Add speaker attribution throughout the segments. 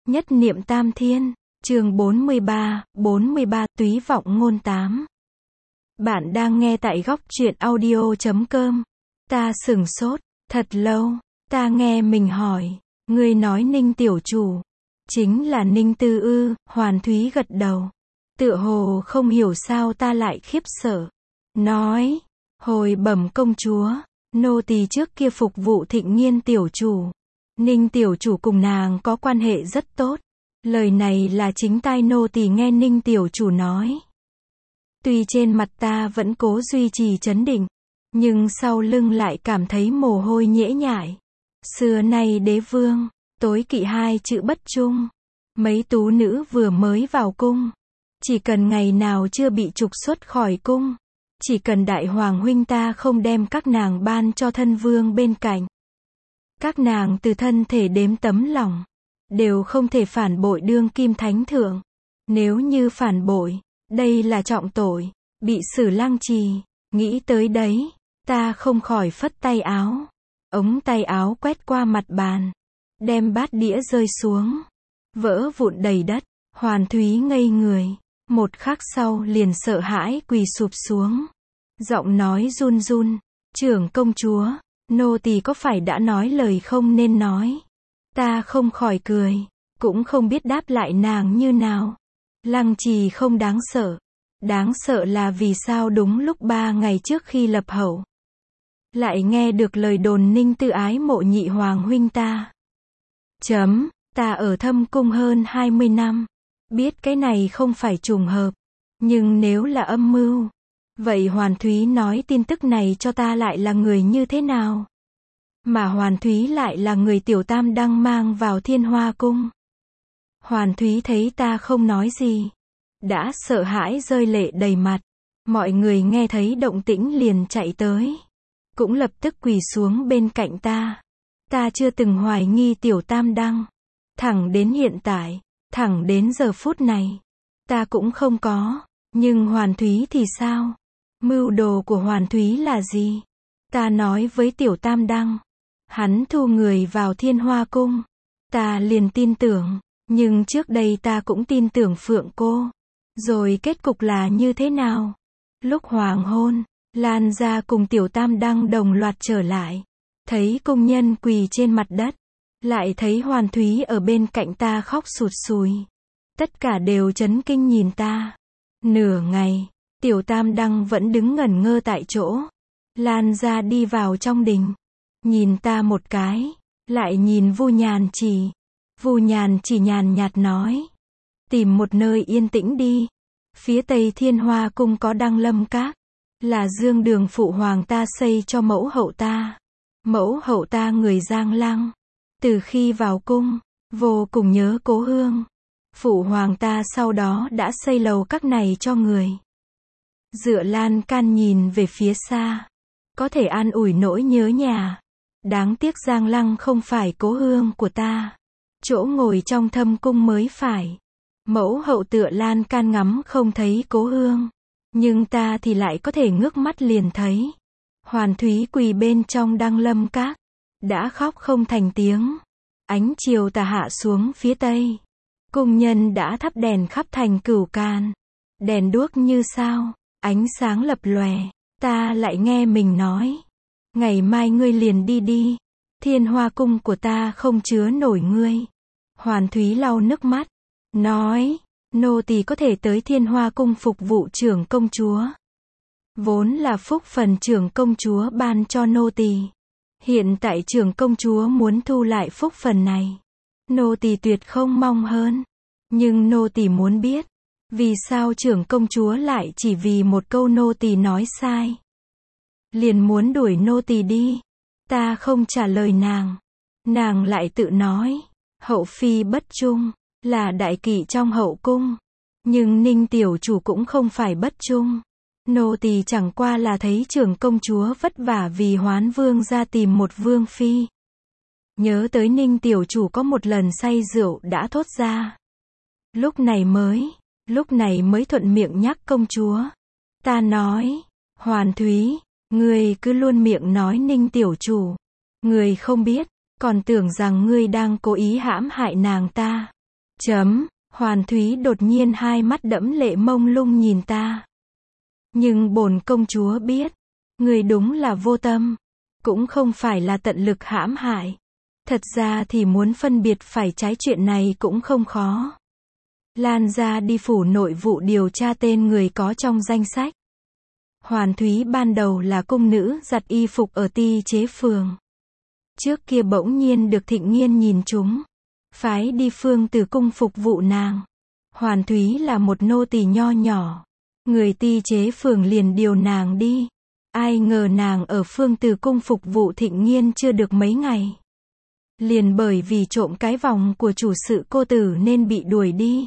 Speaker 1: Nhất niệm tam thiên, chương 43, túy vọng ngôn 8. Bạn đang nghe tại góc truyện audio.com. Ta sửng sốt, thật lâu, ta nghe mình hỏi, ngươi nói Ninh tiểu chủ, chính là Ninh Tư ư? Hoàn Thúy gật đầu. Tựa hồ không hiểu sao ta lại khiếp sợ. Nói, hồi bẩm công chúa, nô tỳ trước kia phục vụ Thịnh Nghiên tiểu chủ. Ninh tiểu chủ cùng nàng có quan hệ rất tốt. Lời này là chính tai nô tỳ nghe Ninh tiểu chủ nói. Tuy trên mặt ta vẫn cố duy trì trấn định, nhưng sau lưng lại cảm thấy mồ hôi nhễ nhại. Xưa nay đế vương, tối kỵ hai chữ bất trung. Mấy tú nữ vừa mới vào cung, chỉ cần ngày nào chưa bị trục xuất khỏi cung, chỉ cần đại hoàng huynh ta không đem các nàng ban cho thân vương bên cạnh, các nàng từ thân thể đếm tấm lòng, đều không thể phản bội đương kim thánh thượng. Nếu như phản bội, đây là trọng tội, bị xử lăng trì. Nghĩ tới đấy, ta không khỏi phất tay áo. Ống tay áo quét qua mặt bàn, đem bát đĩa rơi xuống, vỡ vụn đầy đất. Hoàn Thúy ngây người, một khắc sau liền sợ hãi quỳ sụp xuống. Giọng nói run run, trưởng công chúa, nô tỳ có phải đã nói lời không nên nói? Ta không khỏi cười, cũng không biết đáp lại nàng như nào. Lăng trì không đáng sợ là vì sao đúng lúc 3 ngày trước khi lập hậu, lại nghe được lời đồn Ninh Tư ái mộ nhị hoàng huynh ta. Ta ở thâm cung hơn 20 năm, biết cái này không phải trùng hợp, nhưng nếu là âm mưu, vậy Hoàn Thúy nói tin tức này cho ta lại là người như thế nào? Mà Hoàn Thúy lại là người Tiểu Tam đang mang vào Thiên Hoa cung. Hoàn Thúy thấy ta không nói gì, đã sợ hãi rơi lệ đầy mặt. Mọi người nghe thấy động tĩnh liền chạy tới, cũng lập tức quỳ xuống bên cạnh ta. Ta chưa từng hoài nghi Tiểu Tam Đăng, thẳng đến hiện tại, thẳng đến giờ phút này, ta cũng không có. Nhưng Hoàn Thúy thì sao? Mưu đồ của Hoàn Thúy là gì? Ta nói với Tiểu Tam Đăng, hắn thu người vào Thiên Hoa cung, ta liền tin tưởng. Nhưng trước đây ta cũng tin tưởng Phượng cô. Rồi kết cục là như thế nào? Lúc hoàng hôn, Lan gia cùng Tiểu Tam Đăng đồng loạt trở lại. Thấy công nhân quỳ trên mặt đất, lại thấy Hoàn Thúy ở bên cạnh ta khóc sụt sùi. Tất cả đều chấn kinh nhìn ta. Nửa ngày, Tiểu Tam Đăng vẫn đứng ngẩn ngơ tại chỗ. Lan gia đi vào trong đình, nhìn ta một cái, lại nhìn Vu Nhàn Chỉ. Vu Nhàn Chỉ nhàn nhạt nói, tìm một nơi yên tĩnh đi. Phía tây Thiên Hoa cung có Đăng Lâm Các, là dương đường phụ hoàng ta xây cho mẫu hậu ta. Mẫu hậu ta người Giang Lăng, từ khi vào cung, vô cùng nhớ cố hương. Phụ hoàng ta sau đó đã xây lầu các này cho người. Dựa lan can nhìn về phía xa, có thể an ủi nỗi nhớ nhà. Đáng tiếc Giang Lăng không phải cố hương của ta. Chỗ ngồi trong thâm cung mới phải. Mẫu hậu tựa lan can ngắm không thấy cố hương, nhưng ta thì lại có thể ngước mắt liền thấy. Hoàn Thúy quỳ bên trong Đăng Lâm Các, đã khóc không thành tiếng. Ánh chiều tà hạ xuống phía tây, cung nhân đã thắp đèn khắp thành Cửu Can. Đèn đuốc như sao, ánh sáng lập lòe. Ta lại nghe mình nói, ngày mai ngươi liền đi đi, Thiên Hoa cung của ta không chứa nổi ngươi. Hoàn Thúy lau nước mắt, nói, nô tỳ có thể tới Thiên Hoa cung phục vụ trưởng công chúa, vốn là phúc phần trưởng công chúa ban cho nô tỳ. Hiện tại trưởng công chúa muốn thu lại phúc phần này, nô tỳ tuyệt không mong hơn. Nhưng nô tỳ muốn biết, vì sao trưởng công chúa lại chỉ vì một câu nô tỳ nói sai, liền muốn đuổi nô tỳ đi? Ta không trả lời nàng, nàng lại tự nói, hậu phi bất trung, là đại kỵ trong hậu cung. Nhưng Ninh tiểu chủ cũng không phải bất trung. Nô tỳ chẳng qua là thấy trưởng công chúa vất vả vì Hoán vương ra tìm một vương phi. Nhớ tới Ninh tiểu chủ có một lần say rượu đã thốt ra. Lúc này mới thuận miệng nhắc công chúa. Ta nói, Hoàn Thúy, ngươi cứ luôn miệng nói Ninh tiểu chủ. Ngươi không biết, còn tưởng rằng ngươi đang cố ý hãm hại nàng ta. Hoàn Thúy đột nhiên hai mắt đẫm lệ mông lung nhìn ta. Nhưng bổn công chúa biết, người đúng là vô tâm, cũng không phải là tận lực hãm hại. Thật ra thì muốn phân biệt phải trái chuyện này cũng không khó. Lan ra đi phủ nội vụ điều tra tên người có trong danh sách. Hoàn Thúy ban đầu là cung nữ giặt y phục ở Ti Chế Phường. Trước kia bỗng nhiên được Thịnh Nghiên nhìn trúng, phái đi Phương Từ cung phục vụ nàng. Hoàn Thúy là một nô tỳ nho nhỏ, người Ti Chế Phường liền điều nàng đi. Ai ngờ nàng ở Phương Từ cung phục vụ Thịnh Nghiên chưa được mấy ngày, liền bởi vì trộm cái vòng của chủ sự cô tử nên bị đuổi đi.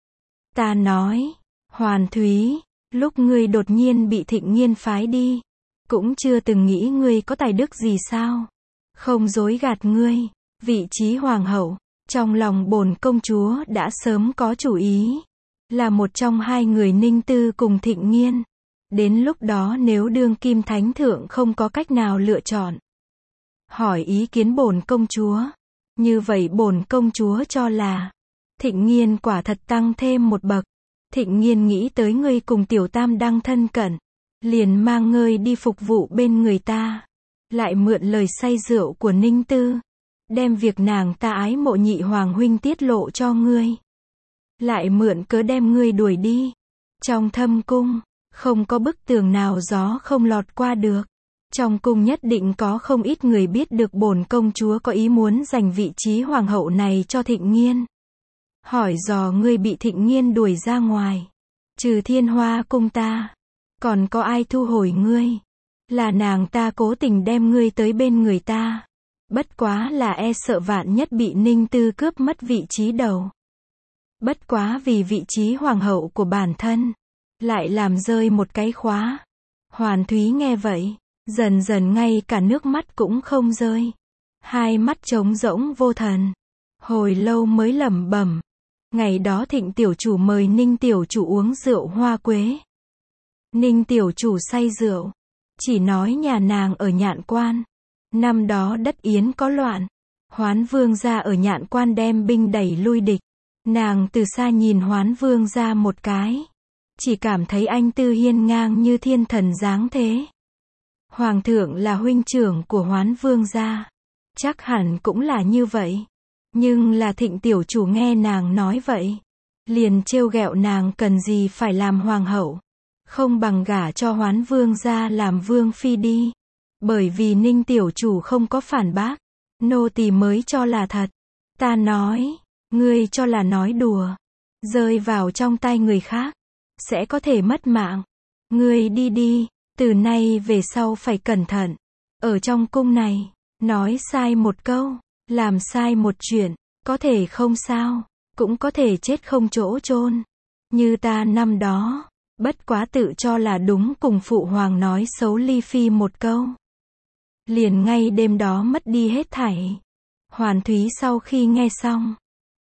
Speaker 1: Ta nói, Hoàn Thúy, lúc ngươi đột nhiên bị Thịnh Nghiên phái đi, cũng chưa từng nghĩ ngươi có tài đức gì sao? Không dối gạt ngươi, vị trí hoàng hậu, trong lòng bổn công chúa đã sớm có chủ ý, là một trong hai người Ninh Tư cùng Thịnh Nghiên. Đến lúc đó nếu đương kim thánh thượng không có cách nào lựa chọn, hỏi ý kiến bổn công chúa. Như vậy bổn công chúa cho là Thịnh Nghiên quả thật tăng thêm một bậc. Thịnh Nghiên nghĩ tới ngươi cùng Tiểu Tam đang thân cận, liền mang ngươi đi phục vụ bên người ta, lại mượn lời say rượu của Ninh Tư, đem việc nàng ta ái mộ nhị hoàng huynh tiết lộ cho ngươi, lại mượn cớ đem ngươi đuổi đi. Trong thâm cung, không có bức tường nào gió không lọt qua được. Trong cung nhất định có không ít người biết được bổn công chúa có ý muốn giành vị trí hoàng hậu này cho Thịnh Nghiên. Hỏi dò ngươi bị Thịnh Nghiên đuổi ra ngoài, trừ Thiên Hoa cung ta, còn có ai thu hồi ngươi? Là nàng ta cố tình đem ngươi tới bên người ta. Bất quá là e sợ vạn nhất bị Ninh Tư cướp mất vị trí đầu. Bất quá vì vị trí hoàng hậu của bản thân, lại làm rơi một cái khóa. Hoàn Thúy nghe vậy, dần dần ngay cả nước mắt cũng không rơi. Hai mắt trống rỗng vô thần. Hồi lâu mới lẩm bẩm. Ngày đó Thịnh tiểu chủ mời Ninh tiểu chủ uống rượu hoa quế. Ninh tiểu chủ say rượu, chỉ nói nhà nàng ở Nhạn Quan. Năm đó đất Yến có loạn, Hoán Vương gia ở Nhạn Quan đem binh đẩy lui địch. Nàng từ xa nhìn Hoán Vương gia một cái, chỉ cảm thấy anh tư hiên ngang như thiên thần dáng thế. Hoàng thượng là huynh trưởng của Hoán Vương gia, chắc hẳn cũng là như vậy. Nhưng là Thịnh tiểu chủ nghe nàng nói vậy, liền trêu ghẹo nàng cần gì phải làm hoàng hậu, không bằng gả cho Hoán Vương gia làm vương phi đi. Bởi vì Ninh tiểu chủ không có phản bác, nô tỳ mới cho là thật. Ta nói, ngươi cho là nói đùa, rơi vào trong tay người khác, sẽ có thể mất mạng. Ngươi đi đi, từ nay về sau phải cẩn thận. Ở trong cung này, nói sai một câu, làm sai một chuyện, có thể không sao, cũng có thể chết không chỗ chôn. Như ta năm đó, bất quá tự cho là đúng cùng phụ hoàng nói xấu Ly Phi một câu, liền ngay đêm đó mất đi hết thảy. Hoàn Thúy sau khi nghe xong,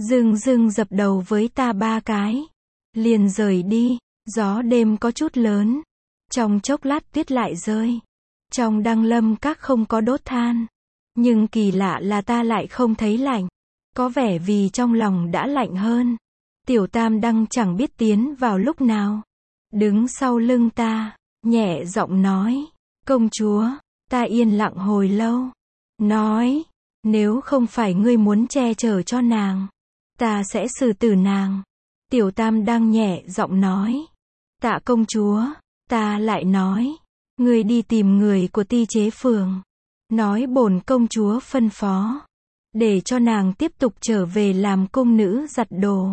Speaker 1: dưng dập đầu với ta ba cái, liền rời đi. Gió đêm có chút lớn, trong chốc lát tuyết lại rơi. Trong Đăng Lâm các không có đốt than, nhưng kỳ lạ là ta lại không thấy lạnh, có vẻ vì trong lòng đã lạnh hơn. Tiểu Tam Đăng chẳng biết tiến vào lúc nào, đứng sau lưng ta, nhẹ giọng nói, công chúa. Ta yên lặng hồi lâu, nói, nếu không phải ngươi muốn che chở cho nàng, ta sẽ xử tử nàng. Tiểu Tam Đăng nhẹ giọng nói, tạ công chúa. Ta lại nói, ngươi đi tìm người của Ti Chế Phường, nói bổn công chúa phân phó, để cho nàng tiếp tục trở về làm cung nữ giặt đồ.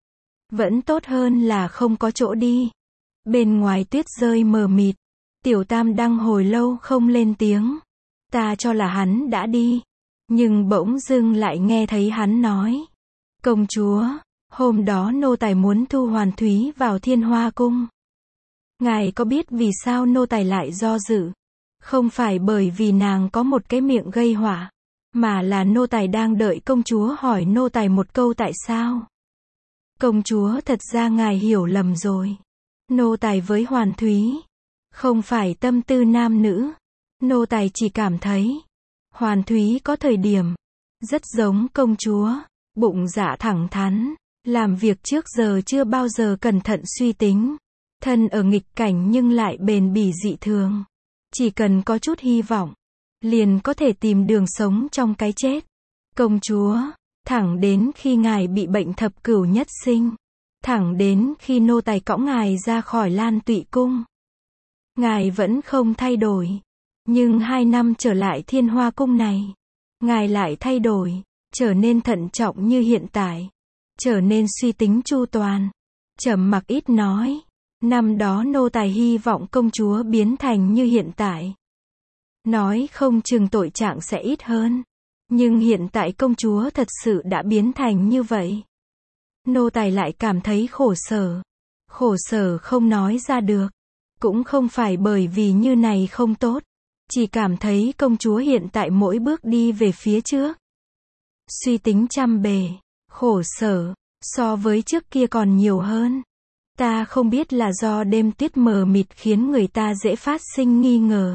Speaker 1: Vẫn tốt hơn là không có chỗ đi. Bên ngoài tuyết rơi mờ mịt. Tiểu Tam Đăng hồi lâu không lên tiếng. Ta cho là hắn đã đi, nhưng bỗng dưng lại nghe thấy hắn nói, công chúa, hôm đó nô tài muốn thu Hoàn Thúy vào Thiên Hoa cung. Ngài có biết vì sao nô tài lại do dự? Không phải bởi vì nàng có một cái miệng gây họa, mà là nô tài đang đợi công chúa hỏi nô tài một câu tại sao. Công chúa, thật ra ngài hiểu lầm rồi. Nô tài với Hoàn Thúy không phải tâm tư nam nữ. Nô tài chỉ cảm thấy Hoàn Thúy có thời điểm rất giống công chúa, bụng dạ thẳng thắn, Làm việc trước giờ chưa bao giờ cẩn thận suy tính. Thân ở nghịch cảnh nhưng lại bền bỉ dị thường. Chỉ cần có chút hy vọng, liền có thể tìm đường sống trong cái chết. Công chúa, thẳng đến khi ngài bị bệnh thập cửu nhất sinh. Thẳng đến khi nô tài cõng ngài ra khỏi Lan Tụy cung. Ngài vẫn không thay đổi. Nhưng 2 năm trở lại Thiên Hoa cung này, ngài lại thay đổi, trở nên thận trọng như hiện tại, trở nên suy tính chu toàn, trầm mặc ít nói. Năm đó nô tài hy vọng công chúa biến thành như hiện tại. Nói không chừng tội trạng sẽ ít hơn. Nhưng hiện tại công chúa thật sự đã biến thành như vậy. Nô tài lại cảm thấy khổ sở. Khổ sở không nói ra được. Cũng không phải bởi vì như này không tốt. Chỉ cảm thấy công chúa hiện tại mỗi bước đi về phía trước. Suy tính trăm bề, khổ sở, so với trước kia còn nhiều hơn. Ta không biết là do đêm tuyết mờ mịt khiến người ta dễ phát sinh nghi ngờ.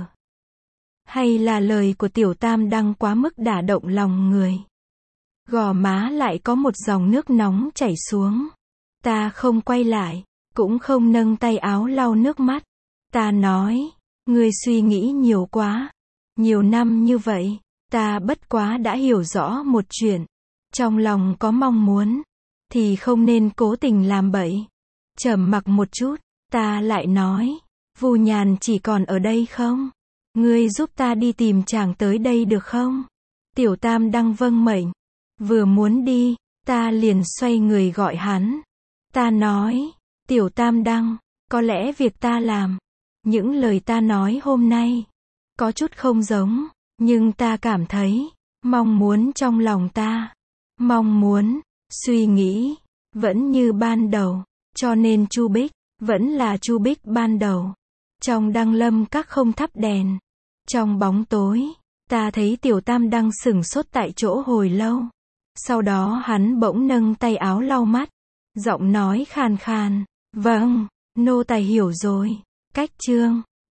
Speaker 1: Hay là lời của Tiểu Tam Đăng quá mức đả động lòng người. Gò má lại có một dòng nước nóng chảy xuống. Ta không quay lại, cũng không nâng tay áo lau nước mắt. Ta nói, ngươi suy nghĩ nhiều quá. Nhiều năm như vậy, ta bất quá đã hiểu rõ một chuyện. Trong lòng có mong muốn, thì không nên cố tình làm bậy. Trầm mặc một chút, ta lại nói, Vu Nhàn chỉ còn ở đây không? Ngươi giúp ta đi tìm chàng tới đây được không? Tiểu Tam Đăng vâng mệnh. Vừa muốn đi, ta liền xoay người gọi hắn. Ta nói, Tiểu Tam Đăng, có lẽ việc ta làm, những lời ta nói hôm nay, có chút không giống, nhưng ta cảm thấy, mong muốn trong lòng ta, mong muốn, suy nghĩ, vẫn như ban đầu, cho nên Chu Bích, vẫn là Chu Bích ban đầu. Trong Đăng Lâm các không thắp đèn, trong bóng tối, ta thấy Tiểu Tam Đăng sửng sốt tại chỗ hồi lâu. Sau đó hắn bỗng nâng tay áo lau mắt, giọng nói khàn khàn, vâng, nô tài hiểu rồi. Cách chương